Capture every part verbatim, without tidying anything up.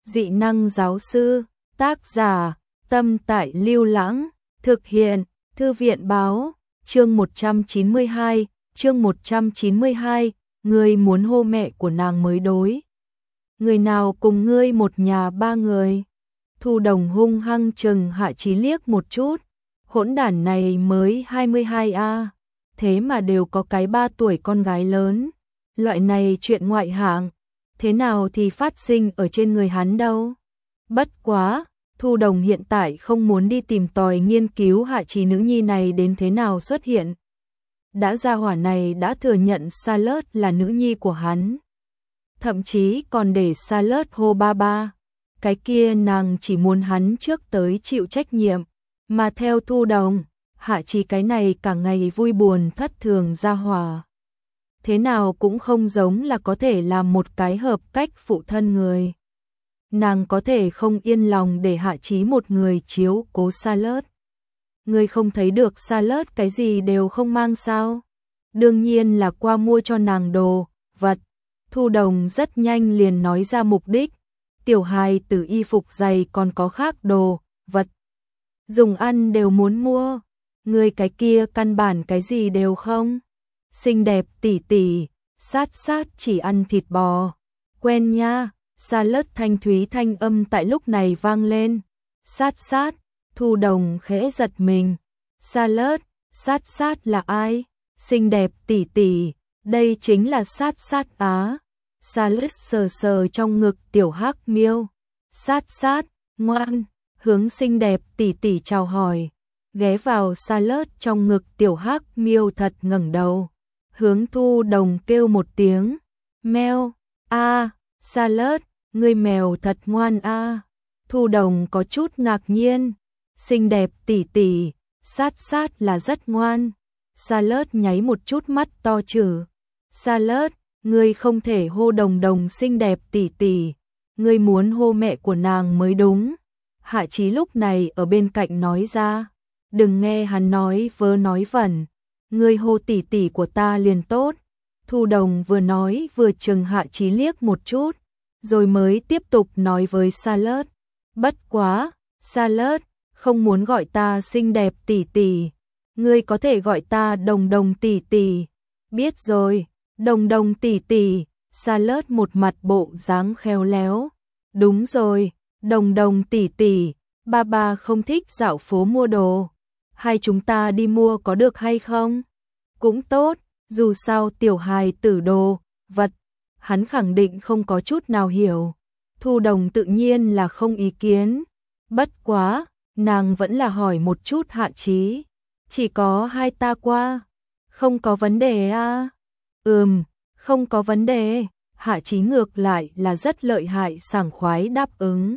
Dị năng giáo sư, tác giả, Tâm Tại Lưu Lãng, thực hiện, Thư viện báo, chương một trăm chín mươi hai, chương một trăm chín mươi hai, ngươi muốn hô mẹ của nàng mới đối. Người nào cùng ngươi một nhà ba người? Thu Đồng hung hăng chừng Hạ Chí liếc một chút, hỗn đản này mới hai mươi hai a, thế mà đều có cái ba tuổi con gái lớn, loại này chuyện ngoại hạng, thế nào thì phát sinh ở trên người hắn đâu. Bất quá, Thu Đồng hiện tại không muốn đi tìm tòi nghiên cứu Hạ Chí nữ nhi này đến thế nào xuất hiện. Đã gia hỏa này đã thừa nhận Charlotte là nữ nhi của hắn, thậm chí còn để Charlotte hô ba ba. Cái kia nàng chỉ muốn hắn trước tới chịu trách nhiệm, mà theo Thu Đồng, Hạ Chí cái này cả ngày vui buồn thất thường gia hỏa, thế nào cũng không giống là có thể làm một cái hợp cách phụ thân người. Nàng có thể không yên lòng để Hạ Chí một người chiếu cố Charlotte. Ngươi không thấy được Charlotte cái gì đều không mang sao? Đương nhiên là qua mua cho nàng đồ vật. Thu Đồng rất nhanh liền nói ra mục đích. Tiểu hài tử y phục giày còn có khác đồ vật dùng ăn đều muốn mua. Ngươi cái kia căn bản cái gì đều không. Xinh đẹp tỷ tỷ, sát sát chỉ ăn thịt bò. Quen nha. Charlotte thanh thúy thanh âm tại lúc này vang lên. Sát sát, Thu Đồng khẽ giật mình. Charlotte, sát sát là ai? Xinh đẹp tỷ tỷ, đây chính là sát sát á. Charlotte sờ sờ trong ngực tiểu hắc miêu. Sát sát, ngoan, hướng xinh đẹp tỷ tỷ chào hỏi. Ghé vào Charlotte trong ngực tiểu hắc miêu thật ngẩng đầu. Hướng Thu Đồng kêu một tiếng. Meo, a, à, Charlotte, ngươi mèo thật ngoan a. À. Thu Đồng có chút ngạc nhiên. Xinh đẹp tỷ tỷ, sát sát là rất ngoan. Charlotte nháy một chút mắt to trừ. Charlotte, ngươi không thể hô Đồng Đồng xinh đẹp tỷ tỷ, ngươi muốn hô mẹ của nàng mới đúng. Hạ Chí lúc này ở bên cạnh nói ra. Đừng nghe hắn nói vớ nói vẩn, ngươi hô tỷ tỷ của ta liền tốt. Thu Đồng vừa nói vừa chừng Hạ Chí liếc một chút, rồi mới tiếp tục nói với Charlotte. Bất quá, Charlotte, không muốn gọi ta xinh đẹp tỷ tỷ, ngươi có thể gọi ta Đồng Đồng tỷ tỷ. Biết rồi, Đồng Đồng tỷ tỷ. Charlotte một mặt bộ dáng khéo léo. Đúng rồi, Đồng Đồng tỷ tỷ, ba ba không thích dạo phố mua đồ, hay chúng ta đi mua có được hay không? Cũng tốt, dù sao tiểu hài tử đồ vật hắn khẳng định không có chút nào hiểu. Thu Đồng tự nhiên là không ý kiến. Bất quá, nàng vẫn là hỏi một chút Hạ Chí. Chỉ có hai ta qua, không có vấn đề à? Ừm, không có vấn đề. Hạ Chí ngược lại là rất lợi hại sảng khoái đáp ứng.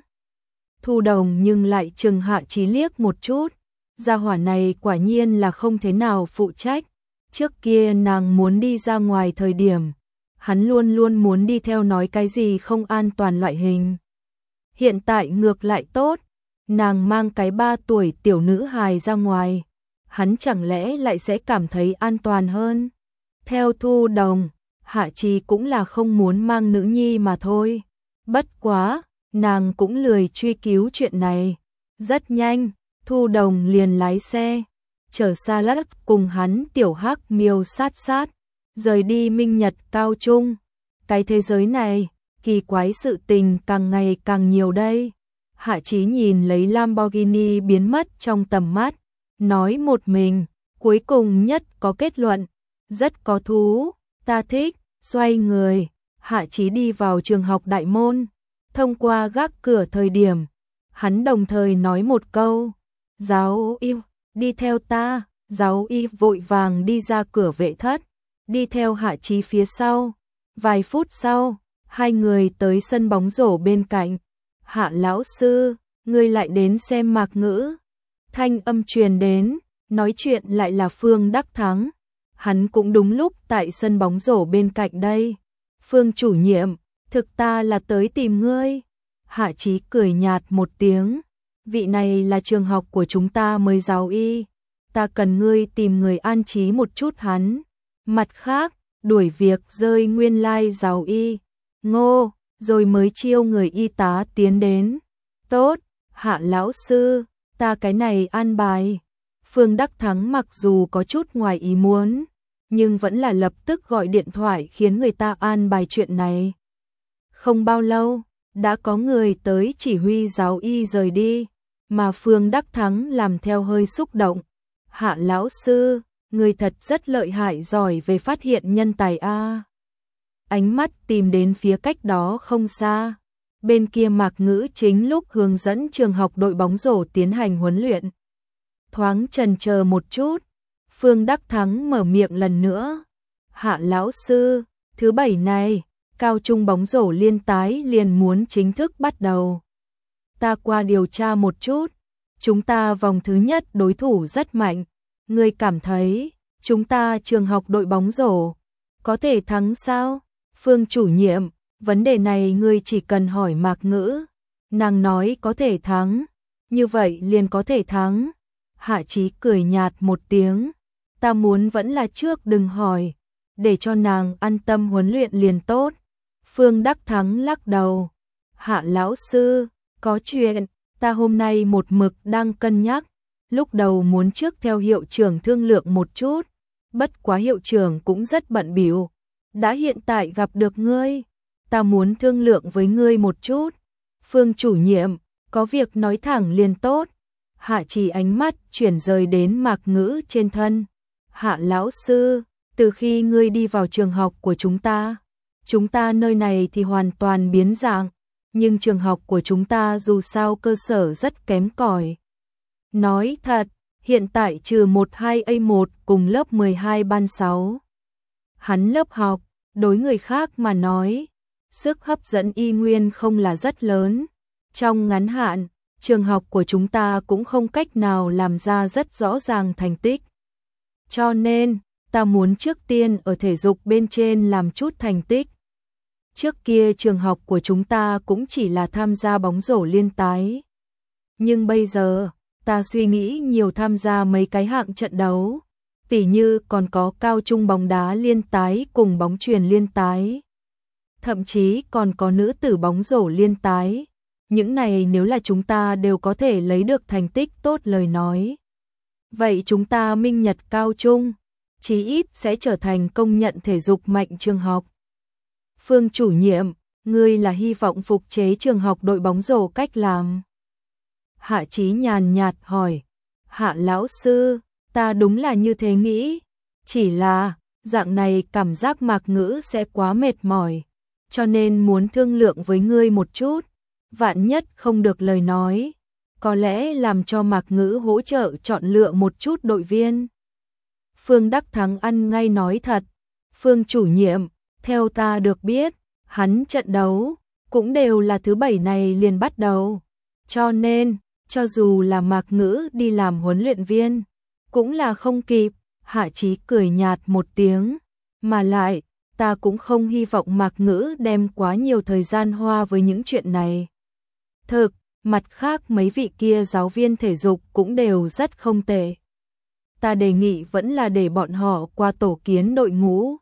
Thu Đồng nhưng lại chừng Hạ Chí liếc một chút. Gia hỏa này quả nhiên là không thế nào phụ trách. Trước kia nàng muốn đi ra ngoài thời điểm, hắn luôn luôn muốn đi theo nói cái gì không an toàn loại hình. Hiện tại ngược lại tốt, nàng mang cái ba tuổi tiểu nữ hài ra ngoài, hắn chẳng lẽ lại sẽ cảm thấy an toàn hơn. Theo Thu Đồng, Hạ Chí cũng là không muốn mang nữ nhi mà thôi. Bất quá, nàng cũng lười truy cứu chuyện này. Rất nhanh, Thu Đồng liền lái xe, chở Charlotte cùng hắn tiểu hắc miêu sát sát, rời đi Minh Nhật Cao Trung. Cái thế giới này, kỳ quái sự tình càng ngày càng nhiều đây. Hạ Chí nhìn lấy Lamborghini biến mất trong tầm mắt, nói một mình, cuối cùng nhất có kết luận, rất có thú, ta thích. Xoay người, Hạ Chí đi vào trường học đại môn, thông qua gác cửa thời điểm, hắn đồng thời nói một câu, giáo yêu, đi theo ta. Giáo y vội vàng đi ra cửa vệ thất, đi theo Hạ Chí phía sau. Vài phút sau, hai người tới sân bóng rổ bên cạnh. Hạ lão sư, ngươi lại đến xem Mạc Ngữ. Thanh âm truyền đến, nói chuyện lại là Phương Đắc Thắng. Hắn cũng đúng lúc tại sân bóng rổ bên cạnh đây. Phương chủ nhiệm, thực ta là tới tìm ngươi. Hạ Chí cười nhạt một tiếng. Vị này là trường học của chúng ta mới giáo y. Ta cần ngươi tìm người an trí một chút hắn. Mặt khác, đuổi việc rơi nguyên lai giáo y. Ngô, rồi mới chiêu người y tá tiến đến. Tốt, Hạ lão sư, ta cái này an bài. Phương Đắc Thắng mặc dù có chút ngoài ý muốn, nhưng vẫn là lập tức gọi điện thoại khiến người ta an bài chuyện này. Không bao lâu, đã có người tới chỉ huy giáo y rời đi, mà Phương Đắc Thắng làm theo hơi xúc động. Hạ lão sư, người thật rất lợi hại, giỏi về phát hiện nhân tài a. Ánh mắt tìm đến phía cách đó không xa. Bên kia Mạc Ngữ chính lúc hướng dẫn trường học đội bóng rổ tiến hành huấn luyện. Thoáng chần chờ một chút, Phương Đắc Thắng mở miệng lần nữa. Hạ lão sư, thứ bảy này, cao trung bóng rổ liên tái liền muốn chính thức bắt đầu. Ta qua điều tra một chút, chúng ta vòng thứ nhất đối thủ rất mạnh. Ngươi cảm thấy, chúng ta trường học đội bóng rổ, có thể thắng sao? Phương chủ nhiệm, vấn đề này ngươi chỉ cần hỏi Mạc Ngữ. Nàng nói có thể thắng, như vậy liền có thể thắng. Hạ Chí cười nhạt một tiếng. Ta muốn vẫn là trước đừng hỏi, để cho nàng an tâm huấn luyện liền tốt. Phương Đắc Thắng lắc đầu. Hạ lão sư, có chuyện, ta hôm nay một mực đang cân nhắc. Lúc đầu muốn trước theo hiệu trưởng thương lượng một chút, bất quá hiệu trưởng cũng rất bận bịu. Đã hiện tại gặp được ngươi, ta muốn thương lượng với ngươi một chút. Phương chủ nhiệm, có việc nói thẳng liền tốt. Hạ Chỉ ánh mắt chuyển rời đến Mạc Ngữ trên thân. Hạ lão sư, từ khi ngươi đi vào trường học của chúng ta, chúng ta nơi này thì hoàn toàn biến dạng, nhưng trường học của chúng ta dù sao cơ sở rất kém cỏi. Nói thật, hiện tại trừ một hai A một cùng lớp mười hai ban sáu. Hắn lớp học, đối người khác mà nói, sức hấp dẫn y nguyên không là rất lớn. Trong ngắn hạn, trường học của chúng ta cũng không cách nào làm ra rất rõ ràng thành tích. Cho nên, ta muốn trước tiên ở thể dục bên trên làm chút thành tích. Trước kia trường học của chúng ta cũng chỉ là tham gia bóng rổ liên tái. Nhưng bây giờ, ta suy nghĩ nhiều tham gia mấy cái hạng trận đấu, tỉ như còn có cao trung bóng đá liên tái cùng bóng chuyền liên tái. Thậm chí còn có nữ tử bóng rổ liên tái. Những này nếu là chúng ta đều có thể lấy được thành tích tốt lời nói. Vậy chúng ta minh nhật cao trung, chí ít sẽ trở thành công nhận thể dục mạnh trường học. Phương chủ nhiệm, ngươi là hy vọng phục chế trường học đội bóng rổ cách làm. Hạ Chí nhàn nhạt hỏi. Hạ lão sư, ta đúng là như thế nghĩ. Chỉ là, dạng này cảm giác Mạc Ngữ sẽ quá mệt mỏi. Cho nên muốn thương lượng với ngươi một chút. Vạn nhất không được lời nói, có lẽ làm cho Mạc Ngữ hỗ trợ chọn lựa một chút đội viên. Phương Đắc Thắng ăn ngay nói thật. Phương chủ nhiệm, theo ta được biết, hắn trận đấu cũng đều là thứ bảy này liền bắt đầu. Cho nên, cho dù là Mạc Ngữ đi làm huấn luyện viên, cũng là không kịp. Hạ Chí cười nhạt một tiếng. Mà lại, ta cũng không hy vọng Mạc Ngữ đem quá nhiều thời gian hoa với những chuyện này. Thực, mặt khác mấy vị kia giáo viên thể dục cũng đều rất không tệ. Ta đề nghị vẫn là để bọn họ qua tổ kiến đội ngũ.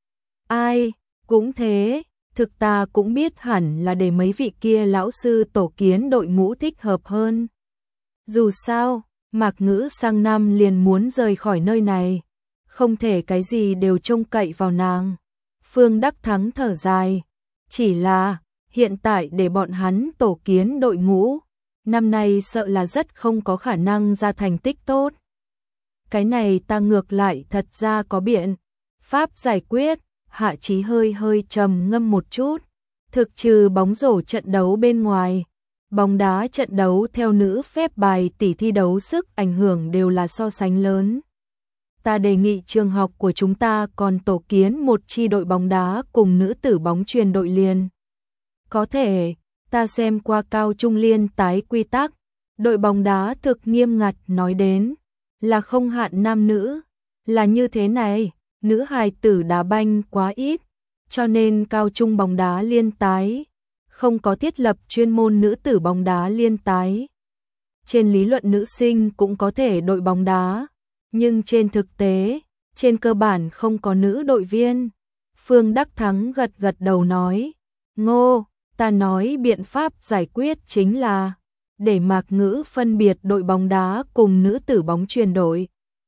Ai, cũng thế, thực ta cũng biết hẳn là để mấy vị kia lão sư tổ kiến đội ngũ thích hợp hơn. Dù sao, Mạc Ngữ sang năm liền muốn rời khỏi nơi này, không thể cái gì đều trông cậy vào nàng. Phương Đắc Thắng thở dài, chỉ là hiện tại để bọn hắn tổ kiến đội ngũ, năm nay sợ là rất không có khả năng ra thành tích tốt. Cái này ta ngược lại thật ra có biện pháp giải quyết. Hạ Chí hơi hơi trầm ngâm một chút. Thực trừ bóng rổ trận đấu bên ngoài, bóng đá trận đấu theo nữ phép bài tỷ thi đấu sức ảnh hưởng đều là so sánh lớn. Ta đề nghị trường học của chúng ta còn tổ kiến một chi đội bóng đá cùng nữ tử bóng chuyền đội liên. Có thể, ta xem qua cao trung liên tái quy tắc, đội bóng đá thực nghiêm ngặt nói đến là không hạn nam nữ, là như thế này, nữ hài tử đá banh quá ít, cho nên cao trung bóng đá liên tái không có thiết lập chuyên môn nữ tử bóng đá liên tái. Trên lý luận nữ sinh cũng có thể đội bóng đá, nhưng trên thực tế, trên cơ bản không có nữ đội viên. Phương Đắc Thắng gật gật đầu nói, Ngô, Ta nói biện pháp giải quyết chính là để Mạc Ngữ phân biệt đội bóng đá cùng nữ tử bóng chuyền đội.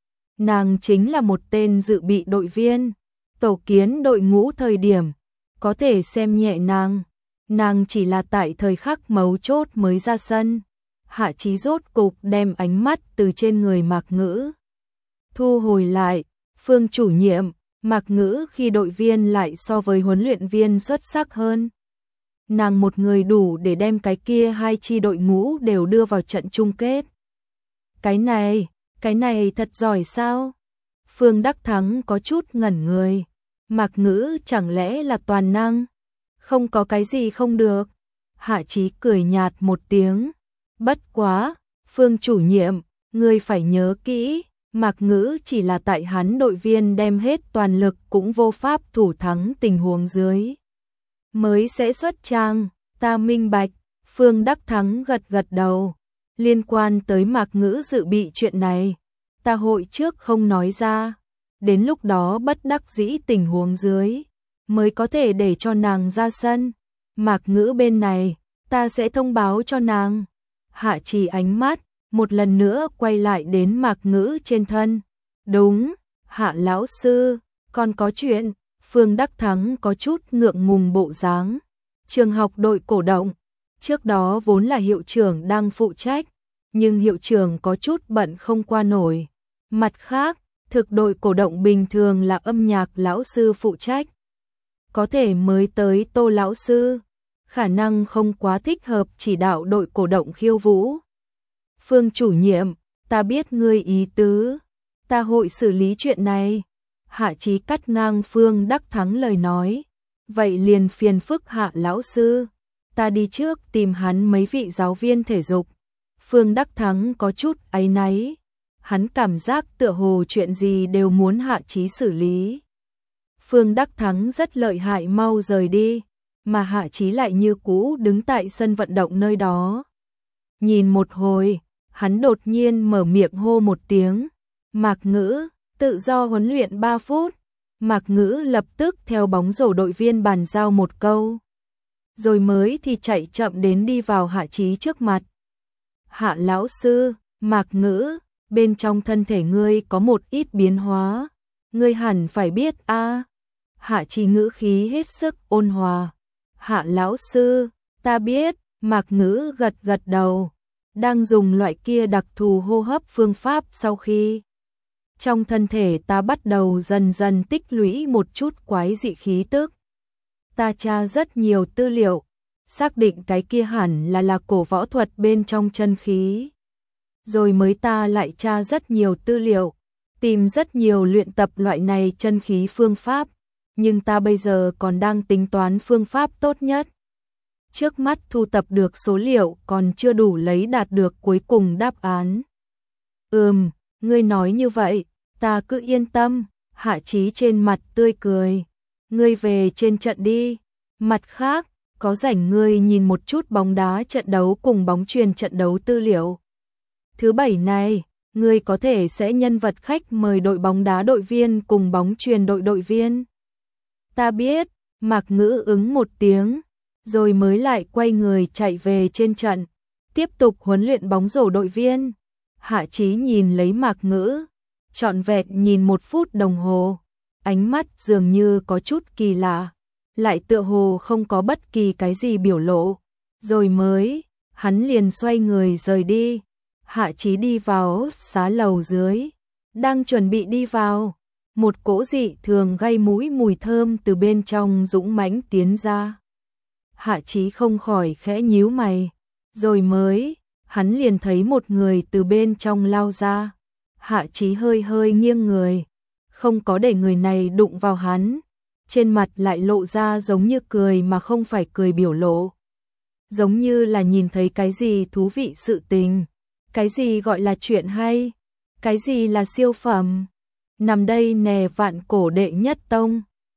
Nàng chính là một tên dự bị đội viên, tổ kiến đội ngũ thời điểm, có thể xem nhẹ nàng. Nàng chỉ là tại thời khắc mấu chốt mới ra sân. Hạ Chí rốt cục đem ánh mắt từ trên người Mạc Ngữ thu hồi lại. Phương chủ nhiệm, Mạc Ngữ khi đội viên lại so với huấn luyện viên xuất sắc hơn. Nàng một người đủ để đem cái kia hai chi đội ngũ đều đưa vào trận chung kết. Cái này, cái này thật giỏi sao? Phương Đắc Thắng có chút ngẩn người. Mạc Ngữ chẳng lẽ là toàn năng? Không có cái gì không được. Hạ Chí cười nhạt một tiếng. Bất quá, Phương chủ nhiệm, ngươi phải nhớ kỹ, Mạc Ngữ chỉ là tại hắn đội viên đem hết toàn lực cũng vô pháp thủ thắng tình huống dưới. Mới sẽ xuất trang, ta minh bạch. Phương Đắc Thắng gật gật đầu. Liên quan tới Mạc Ngữ dự bị chuyện này, ta hội trước không nói ra. Đến lúc đó bất đắc dĩ tình huống dưới, mới có thể để cho nàng ra sân. Mạc Ngữ bên này, ta sẽ thông báo cho nàng. Hạ Trì ánh mắt, một lần nữa quay lại đến Mạc Ngữ trên thân. Đúng, Hạ lão sư, còn có chuyện. Phương Đắc Thắng có chút ngượng ngùng bộ dáng. Trường học đội cổ động, trước đó vốn là hiệu trưởng đang phụ trách, nhưng hiệu trưởng có chút bận không qua nổi. Mặt khác, thực đội cổ động bình thường là âm nhạc lão sư phụ trách. Có thể mới tới Tô lão sư, khả năng không quá thích hợp chỉ đạo đội cổ động khiêu vũ. Phương chủ nhiệm, ta biết ngươi ý tứ, ta hội xử lý chuyện này. Hạ Chí cắt ngang Phương Đắc Thắng lời nói. Vậy liền phiền phức Hạ lão sư, ta đi trước tìm hắn mấy vị giáo viên thể dục. Phương Đắc Thắng có chút áy náy. Hắn cảm giác tựa hồ chuyện gì đều muốn Hạ Chí xử lý. Phương Đắc Thắng rất lợi hại mau rời đi, mà Hạ Chí lại như cũ đứng tại sân vận động nơi đó. Nhìn một hồi, hắn đột nhiên mở miệng hô một tiếng. Mạc Ngữ, tự do huấn luyện ba phút. Mạc Ngữ lập tức theo bóng rổ đội viên bàn giao một câu. Rồi mới thì chạy chậm đến đi vào Hạ Chí trước mặt. Hạ lão sư, Mạc Ngữ, bên trong thân thể ngươi có một ít biến hóa. Ngươi hẳn phải biết a. Hạ Chí ngữ khí hết sức ôn hòa. Hạ lão sư, ta biết. Mạc Ngữ gật gật đầu. Đang dùng loại kia đặc thù hô hấp phương pháp sau khi trong thân thể ta bắt đầu dần dần tích lũy một chút quái dị khí tức. Ta tra rất nhiều tư liệu, xác định cái kia hẳn là là cổ võ thuật bên trong chân khí. Rồi mới ta lại tra rất nhiều tư liệu, tìm rất nhiều luyện tập loại này chân khí phương pháp, nhưng ta bây giờ còn đang tính toán phương pháp tốt nhất. Trước mắt thu tập được số liệu còn chưa đủ lấy đạt được cuối cùng đáp án. Ừm, ngươi nói như vậy, ta cứ yên tâm. Hạ Chí trên mặt tươi cười. Ngươi về trên trận đi. Mặt khác, có rảnh ngươi nhìn một chút bóng đá trận đấu cùng bóng chuyền trận đấu tư liệu. Thứ bảy này, ngươi có thể sẽ nhân vật khách mời đội bóng đá đội viên cùng bóng chuyền đội đội viên. Ta biết. Mạc Ngữ ứng một tiếng, rồi mới lại quay người chạy về trên trận, tiếp tục huấn luyện bóng rổ đội viên. Hạ Chí nhìn lấy Mạc Ngữ, trọn vẹn nhìn một phút đồng hồ, ánh mắt dường như có chút kỳ lạ, lại tựa hồ không có bất kỳ cái gì biểu lộ, rồi mới, hắn liền xoay người rời đi. Hạ Chí đi vào xá lầu dưới, đang chuẩn bị đi vào, một cỗ dị thường gây mũi mùi thơm từ bên trong dũng mãnh tiến ra. Hạ Chí không khỏi khẽ nhíu mày, rồi mới, hắn liền thấy một người từ bên trong lao ra. Hạ Chí hơi hơi nghiêng người, không có để người này đụng vào hắn, trên mặt lại lộ ra giống như cười mà không phải cười biểu lộ. Giống như là nhìn thấy cái gì thú vị sự tình, cái gì gọi là chuyện hay, cái gì là siêu phẩm. Nằm đây nè vạn cổ đệ nhất tông.